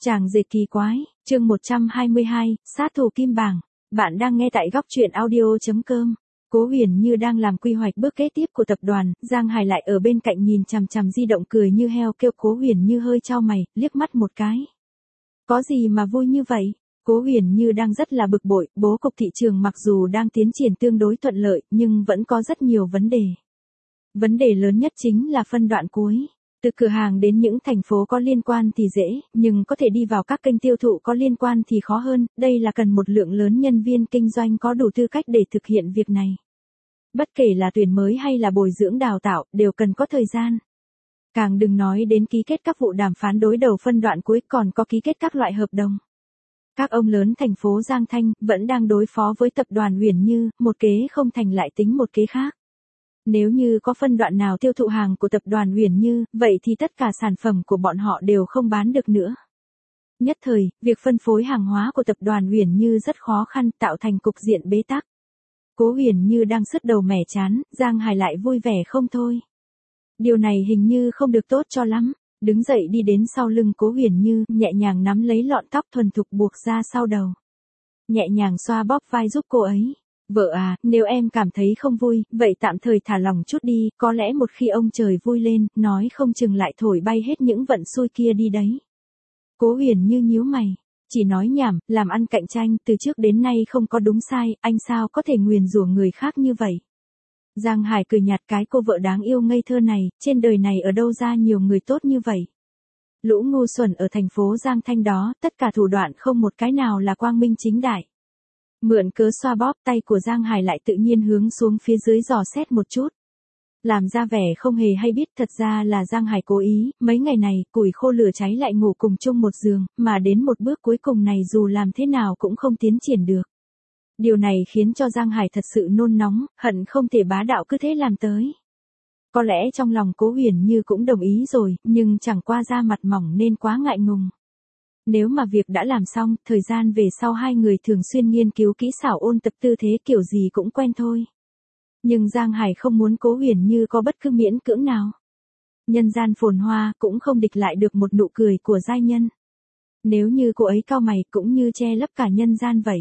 Chàng rể kỳ quái, chương 122, sát thủ kim bảng. Bạn đang nghe tại góc truyện audio.com. Cố Huyền Như đang làm quy hoạch bước kế tiếp của tập đoàn, Giang Hải lại ở bên cạnh nhìn chằm chằm di động cười như heo, kêu Cố Huyền Như hơi chau mày, liếc mắt một cái. Có gì mà vui như vậy? Cố Huyền Như đang rất là bực bội, bố cục thị trường mặc dù đang tiến triển tương đối thuận lợi, nhưng vẫn có rất nhiều vấn đề. Vấn đề lớn nhất chính là phân đoạn cuối. Từ cửa hàng đến những thành phố có liên quan thì dễ, nhưng có thể đi vào các kênh tiêu thụ có liên quan thì khó hơn, đây là cần một lượng lớn nhân viên kinh doanh có đủ tư cách để thực hiện việc này. Bất kể là tuyển mới hay là bồi dưỡng đào tạo, đều cần có thời gian. Càng đừng nói đến ký kết các vụ đàm phán đối đầu phân đoạn cuối, còn có ký kết các loại hợp đồng. Các ông lớn thành phố Giang Thanh vẫn đang đối phó với tập đoàn Huyền Như, một kế không thành lại tính một kế khác. Nếu như có phân đoạn nào tiêu thụ hàng của tập đoàn Huyền Như, vậy thì tất cả sản phẩm của bọn họ đều không bán được nữa. Nhất thời, việc phân phối hàng hóa của tập đoàn Huyền Như rất khó khăn, tạo thành cục diện bế tắc. Cố Huyền Như đang sứt đầu mẻ chán, Giang Hải lại vui vẻ không thôi. Điều này hình như không được tốt cho lắm. Đứng dậy đi đến sau lưng Cố Huyền Như, nhẹ nhàng nắm lấy lọn tóc thuần thục buộc ra sau đầu. Nhẹ nhàng xoa bóp vai giúp cô ấy. Vợ à, nếu em cảm thấy không vui, vậy tạm thời thả lòng chút đi, có lẽ một khi ông trời vui lên, nói không chừng lại thổi bay hết những vận xui kia đi đấy. Cố Huyền Như nhíu mày, chỉ nói nhảm, làm ăn cạnh tranh, từ trước đến nay không có đúng sai, anh sao có thể nguyền rủa người khác như vậy. Giang Hải cười nhạt, cái cô vợ đáng yêu ngây thơ này, trên đời này ở đâu ra nhiều người tốt như vậy. Lũ ngu xuẩn ở thành phố Giang Thanh đó, tất cả thủ đoạn không một cái nào là quang minh chính đại. Mượn cớ xoa bóp, tay của Giang Hải lại tự nhiên hướng xuống phía dưới dò xét một chút. Làm ra vẻ không hề hay biết, thật ra là Giang Hải cố ý, mấy ngày này, củi khô lửa cháy lại ngủ cùng chung một giường, mà đến một bước cuối cùng này dù làm thế nào cũng không tiến triển được. Điều này khiến cho Giang Hải thật sự nôn nóng, hận không thể bá đạo cứ thế làm tới. Có lẽ trong lòng Cố Huyền Như cũng đồng ý rồi, nhưng chẳng qua da mặt mỏng nên quá ngại ngùng. Nếu mà việc đã làm xong, thời gian về sau hai người thường xuyên nghiên cứu kỹ xảo ôn tập tư thế kiểu gì cũng quen thôi. Nhưng Giang Hải không muốn Cố Huyền Như có bất cứ miễn cưỡng nào. Nhân gian phồn hoa cũng không địch lại được một nụ cười của giai nhân. Nếu như cô ấy cau mày cũng như che lấp cả nhân gian vậy.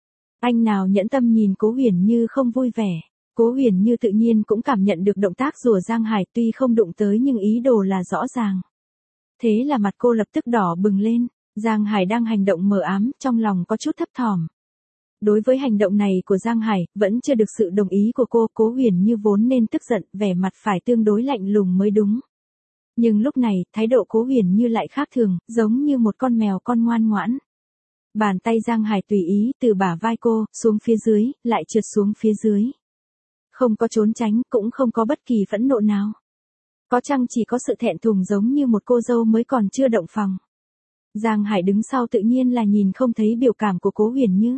Anh nào nhẫn tâm nhìn Cố Huyền Như không vui vẻ. Cố Huyền Như tự nhiên cũng cảm nhận được động tác rủa Giang Hải, tuy không đụng tới nhưng ý đồ là rõ ràng. Thế là mặt cô lập tức đỏ bừng lên. Giang Hải đang hành động mờ ám, trong lòng có chút thấp thỏm. Đối với hành động này của Giang Hải, vẫn chưa được sự đồng ý của cô, Cố Huyền Như vốn nên tức giận, vẻ mặt phải tương đối lạnh lùng mới đúng. Nhưng lúc này, thái độ Cố Huyền Như lại khác thường, giống như một con mèo con ngoan ngoãn. Bàn tay Giang Hải tùy ý từ bả vai cô, xuống phía dưới, lại trượt xuống phía dưới. Không có trốn tránh, cũng không có bất kỳ phẫn nộ nào. Có chăng chỉ có sự thẹn thùng giống như một cô dâu mới còn chưa động phòng. Giang Hải đứng sau tự nhiên là nhìn không thấy biểu cảm của Cố Huyền Như.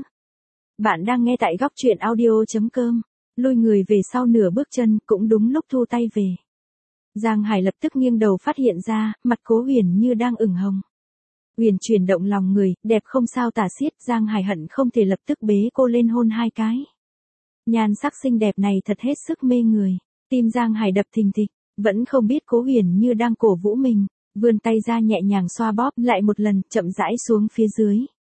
Bạn đang nghe tại góc truyện audio.com. Lùi người về sau nửa bước chân, cũng đúng lúc thu tay về. Giang Hải lập tức nghiêng đầu phát hiện ra, mặt Cố Huyền Như đang ửng hồng. Huyền chuyển động lòng người, đẹp không sao tả xiết, Giang Hải hận không thể lập tức bế cô lên hôn hai cái. Nhan sắc xinh đẹp này thật hết sức mê người. Tim Giang Hải đập thình thịch, vẫn không biết Cố Huyền Như đang cổ vũ mình. Vươn tay ra nhẹ nhàng xoa bóp, lại một lần, chậm rãi xuống phía dưới.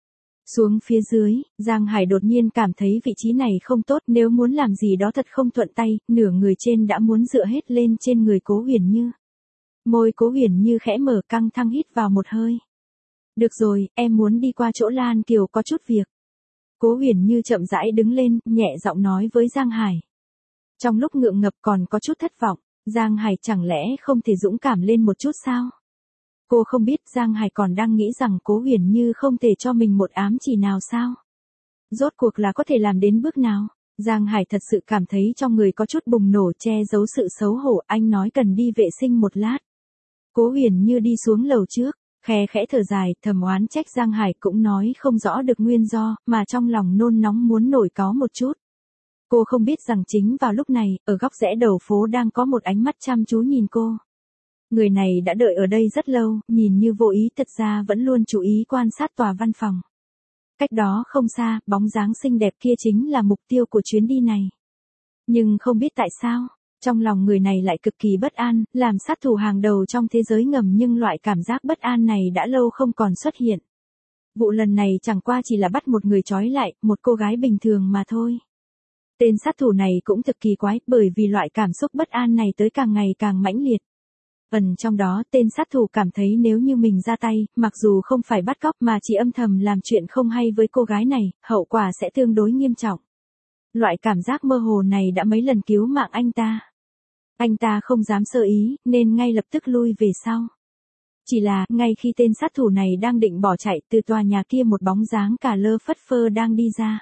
Xuống phía dưới, Giang Hải đột nhiên cảm thấy vị trí này không tốt, nếu muốn làm gì đó thật không thuận tay, nửa người trên đã muốn dựa hết lên trên người Cố Huyền Như. Môi Cố Huyền Như khẽ mở, căng thẳng hít vào một hơi. Được rồi, em muốn đi qua chỗ Lan Kiều có chút việc. Cố Huyền Như chậm rãi đứng lên, nhẹ giọng nói với Giang Hải. Trong lúc ngượng ngập còn có chút thất vọng, Giang Hải chẳng lẽ không thể dũng cảm lên một chút sao? Cô không biết Giang Hải còn đang nghĩ rằng Cố Huyền Như không thể cho mình một ám chỉ nào sao? Rốt cuộc là có thể làm đến bước nào? Giang Hải thật sự cảm thấy trong người có chút bùng nổ, che giấu sự xấu hổ, anh nói cần đi vệ sinh một lát. Cố Huyền Như đi xuống lầu trước, khe khẽ thở dài, thầm oán trách Giang Hải cũng nói không rõ được nguyên do, mà trong lòng nôn nóng muốn nổi cáu một chút. Cô không biết rằng chính vào lúc này, ở góc rẽ đầu phố đang có một ánh mắt chăm chú nhìn cô. Người này đã đợi ở đây rất lâu, nhìn như vô ý thật ra vẫn luôn chú ý quan sát tòa văn phòng. Cách đó không xa, bóng dáng xinh đẹp kia chính là mục tiêu của chuyến đi này. Nhưng không biết tại sao, Trong lòng người này lại cực kỳ bất an, làm sát thủ hàng đầu trong thế giới ngầm nhưng loại cảm giác bất an này đã lâu không còn xuất hiện. Vụ lần này chẳng qua chỉ là bắt một người trói lại, một cô gái bình thường mà thôi. Tên sát thủ này cũng thực kỳ quái, bởi vì loại cảm xúc bất an này tới càng ngày càng mãnh liệt. Trong đó, tên sát thủ cảm thấy nếu như mình ra tay, mặc dù không phải bắt cóc mà chỉ âm thầm làm chuyện không hay với cô gái này, hậu quả sẽ tương đối nghiêm trọng. Loại cảm giác mơ hồ này đã mấy lần cứu mạng anh ta. Anh ta không dám sơ ý, nên ngay lập tức lui về sau. Chỉ là, ngay khi tên sát thủ này đang định bỏ chạy, từ tòa nhà kia một bóng dáng cả lơ phất phơ đang đi ra.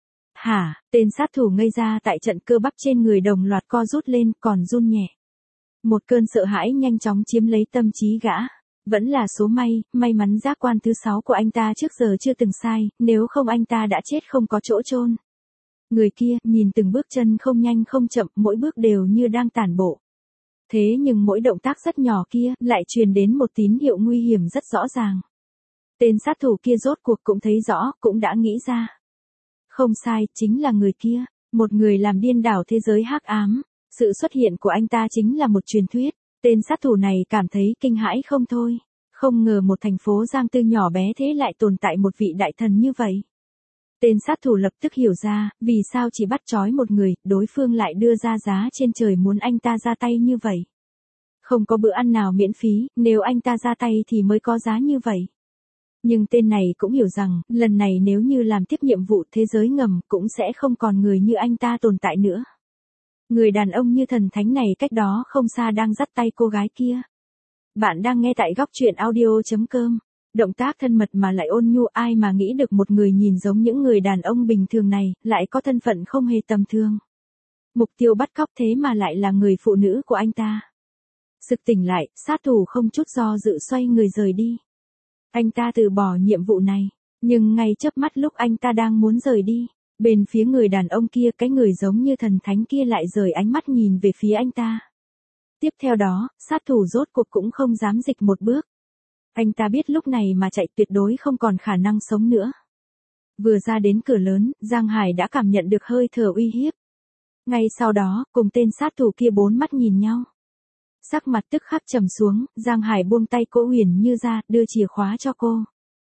Hả, tên sát thủ ngây ra tại trận, cơ bắp trên người đồng loạt co rút lên, còn run nhẹ. Một cơn sợ hãi nhanh chóng chiếm lấy tâm trí gã. Vẫn là số may mắn giác quan thứ 6 của anh ta trước giờ chưa từng sai, nếu không anh ta đã chết không có chỗ chôn. Người kia, nhìn từng bước chân không nhanh không chậm, mỗi bước đều như đang tản bộ. Thế nhưng mỗi động tác rất nhỏ kia, lại truyền đến một tín hiệu nguy hiểm rất rõ ràng. Tên sát thủ kia rốt cuộc cũng thấy rõ, cũng đã nghĩ ra. Không sai, chính là người kia, một người làm điên đảo thế giới hắc ám. Sự xuất hiện của anh ta chính là một truyền thuyết. Tên sát thủ này cảm thấy kinh hãi không thôi. Không ngờ một thành phố Giang Tư nhỏ bé thế lại tồn tại một vị đại thần như vậy. Tên sát thủ lập tức hiểu ra, vì sao chỉ bắt trói một người, đối phương lại đưa ra giá trên trời muốn anh ta ra tay như vậy. Không có bữa ăn nào miễn phí, nếu anh ta ra tay thì mới có giá như vậy. Nhưng tên này cũng hiểu rằng, lần này nếu như làm tiếp nhiệm vụ thế giới ngầm cũng sẽ không còn người như anh ta tồn tại nữa. Người đàn ông như thần thánh này cách đó không xa đang dắt tay cô gái kia. Bạn đang nghe tại góc truyện audio.com. Động tác thân mật mà lại ôn nhu, ai mà nghĩ được một người nhìn giống những người đàn ông bình thường này, lại có thân phận không hề tầm thường. Mục tiêu bắt cóc thế mà lại là người phụ nữ của anh ta. Sực tỉnh lại, sát thủ không chút do dự xoay người rời đi. Anh ta từ bỏ nhiệm vụ này, nhưng ngay chớp mắt lúc anh ta đang muốn rời đi, bên phía người đàn ông kia, cái người giống như thần thánh kia lại rời ánh mắt nhìn về phía anh ta. Tiếp theo đó, sát thủ rốt cuộc cũng không dám dịch một bước. Anh ta biết lúc này mà chạy tuyệt đối không còn khả năng sống nữa. Vừa ra đến cửa lớn, Giang Hải đã cảm nhận được hơi thở uy hiếp. Ngay sau đó, cùng tên sát thủ kia bốn mắt nhìn nhau. Sắc mặt tức khắc trầm xuống, Giang Hải buông tay Cố Huyền Như ra, đưa chìa khóa cho cô.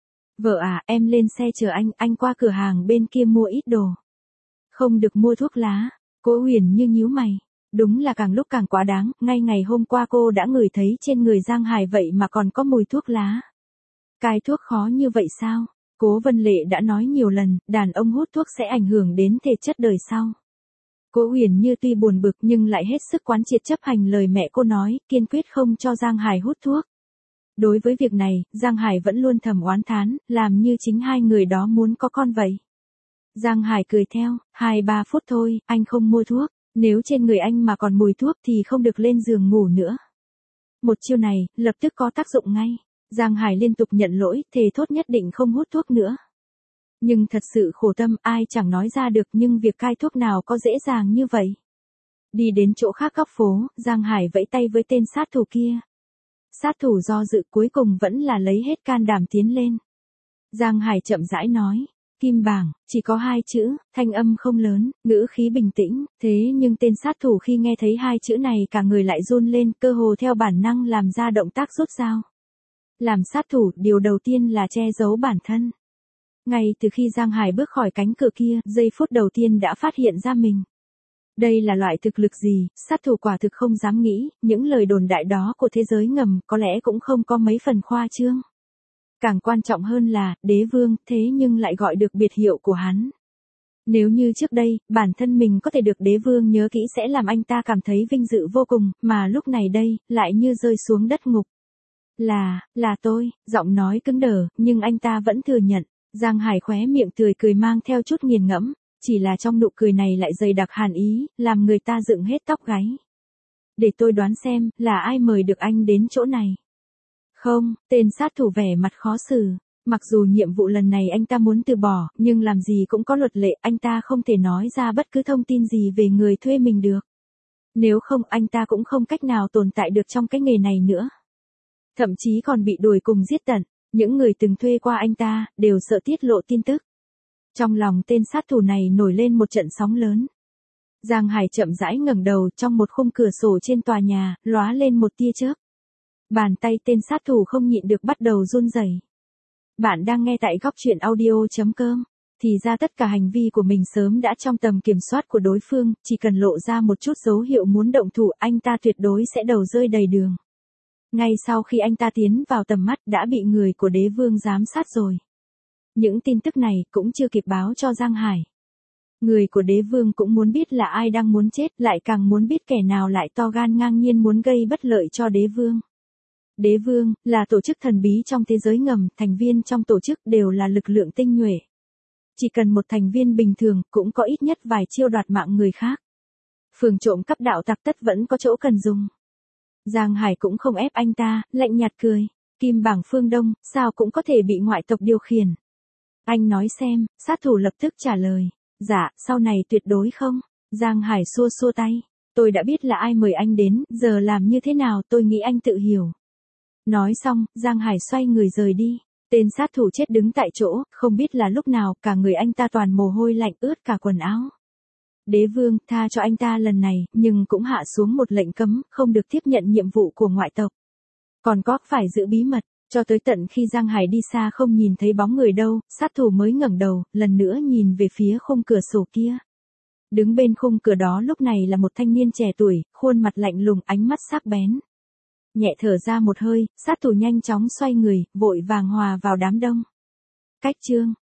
Vợ à, em lên xe chờ anh qua cửa hàng bên kia mua ít đồ. Không được mua thuốc lá. Cố Huyền Như nhíu mày. Đúng là càng lúc càng quá đáng, ngay ngày hôm qua cô đã ngửi thấy trên người Giang Hải vậy mà còn có mùi thuốc lá. Cai thuốc khó như vậy sao? Cố Vân Lệ đã nói nhiều lần, đàn ông hút thuốc sẽ ảnh hưởng đến thể chất đời sau. Cố Huyền Như tuy buồn bực nhưng lại hết sức quán triệt chấp hành lời mẹ cô nói, kiên quyết không cho Giang Hải hút thuốc. Đối với việc này, Giang Hải vẫn luôn thầm oán thán, làm như chính hai người đó muốn có con vậy. Giang Hải cười theo, 2-3 phút thôi, anh không mua thuốc. Nếu trên người anh mà còn mùi thuốc thì không được lên giường ngủ nữa. Một chiêu này, lập tức có tác dụng ngay. Giang Hải liên tục nhận lỗi, thề thốt nhất định không hút thuốc nữa. Nhưng thật sự khổ tâm, ai chẳng nói ra được, nhưng việc cai thuốc nào có dễ dàng như vậy. Đi đến chỗ khác góc phố, Giang Hải vẫy tay với tên sát thủ kia. Sát thủ do dự cuối cùng vẫn là lấy hết can đảm tiến lên. Giang Hải chậm rãi nói. Kim bảng, chỉ có 2 chữ, thanh âm không lớn, ngữ khí bình tĩnh, thế nhưng tên sát thủ khi nghe thấy 2 chữ này cả người lại run lên, cơ hồ theo bản năng làm ra động tác rút dao. Làm sát thủ, điều đầu tiên là che giấu bản thân. Ngay từ khi Giang Hải bước khỏi cánh cửa kia, giây phút đầu tiên đã phát hiện ra mình. Đây là loại thực lực gì, sát thủ quả thực không dám nghĩ, những lời đồn đại đó của thế giới ngầm có lẽ cũng không có mấy phần khoa trương. Càng quan trọng hơn là, đế vương, thế nhưng lại gọi được biệt hiệu của hắn. Nếu như trước đây, bản thân mình có thể được đế vương nhớ kỹ sẽ làm anh ta cảm thấy vinh dự vô cùng, mà lúc này đây, lại như rơi xuống đất ngục. Là tôi, giọng nói cứng đờ, nhưng anh ta vẫn thừa nhận. Giang Hải khóe miệng tươi cười mang theo chút nghiền ngẫm, chỉ là trong nụ cười này lại dày đặc hàn ý, làm người ta dựng hết tóc gáy. Để tôi đoán xem, là ai mời được anh đến chỗ này? Không, tên sát thủ vẻ mặt khó xử. Mặc dù nhiệm vụ lần này anh ta muốn từ bỏ, nhưng làm gì cũng có luật lệ, anh ta không thể nói ra bất cứ thông tin gì về người thuê mình được. Nếu không, anh ta cũng không cách nào tồn tại được trong cái nghề này nữa. Thậm chí còn bị đuổi cùng giết tận, những người từng thuê qua anh ta, đều sợ tiết lộ tin tức. Trong lòng tên sát thủ này nổi lên một trận sóng lớn. Giang Hải chậm rãi ngẩng đầu, trong một khung cửa sổ trên tòa nhà, lóa lên một tia chớp. Bàn tay tên sát thủ không nhịn được bắt đầu run rẩy. Bạn đang nghe tại góc truyện audio.com. Thì ra tất cả hành vi của mình sớm đã trong tầm kiểm soát của đối phương, chỉ cần lộ ra một chút dấu hiệu muốn động thủ, anh ta tuyệt đối sẽ đầu rơi đầy đường. Ngay sau khi anh ta tiến vào tầm mắt đã bị người của đế vương giám sát rồi. Những tin tức này cũng chưa kịp báo cho Giang Hải. Người của đế vương cũng muốn biết là ai đang muốn chết, lại càng muốn biết kẻ nào lại to gan ngang nhiên muốn gây bất lợi cho đế vương. Đế vương là tổ chức thần bí trong thế giới ngầm, thành viên trong tổ chức đều là lực lượng tinh nhuệ. Chỉ cần một thành viên bình thường cũng có ít nhất vài chiêu đoạt mạng người khác. Phường trộm cắp đạo tặc tất vẫn có chỗ cần dùng. Giang Hải cũng không ép anh ta, lạnh nhạt cười. Kim bảng phương Đông, sao cũng có thể bị ngoại tộc điều khiển. Anh nói xem, sát thủ lập tức trả lời. Dạ, sau này tuyệt đối không. Giang Hải xua xua tay. Tôi đã biết là ai mời anh đến, giờ làm như thế nào tôi nghĩ anh tự hiểu. Nói xong, Giang Hải xoay người rời đi. Tên sát thủ chết đứng tại chỗ, không biết là lúc nào, cả người anh ta toàn mồ hôi lạnh ướt cả quần áo. Đế vương tha cho anh ta lần này, nhưng cũng hạ xuống một lệnh cấm, không được tiếp nhận nhiệm vụ của ngoại tộc. Còn có phải giữ bí mật, cho tới tận khi Giang Hải đi xa không nhìn thấy bóng người đâu, sát thủ mới ngẩng đầu, lần nữa nhìn về phía khung cửa sổ kia. Đứng bên khung cửa đó lúc này là một thanh niên trẻ tuổi, khuôn mặt lạnh lùng, ánh mắt sắc bén. Nhẹ thở ra một hơi, sát thủ nhanh chóng xoay người, vội vàng hòa vào đám đông. Cách chương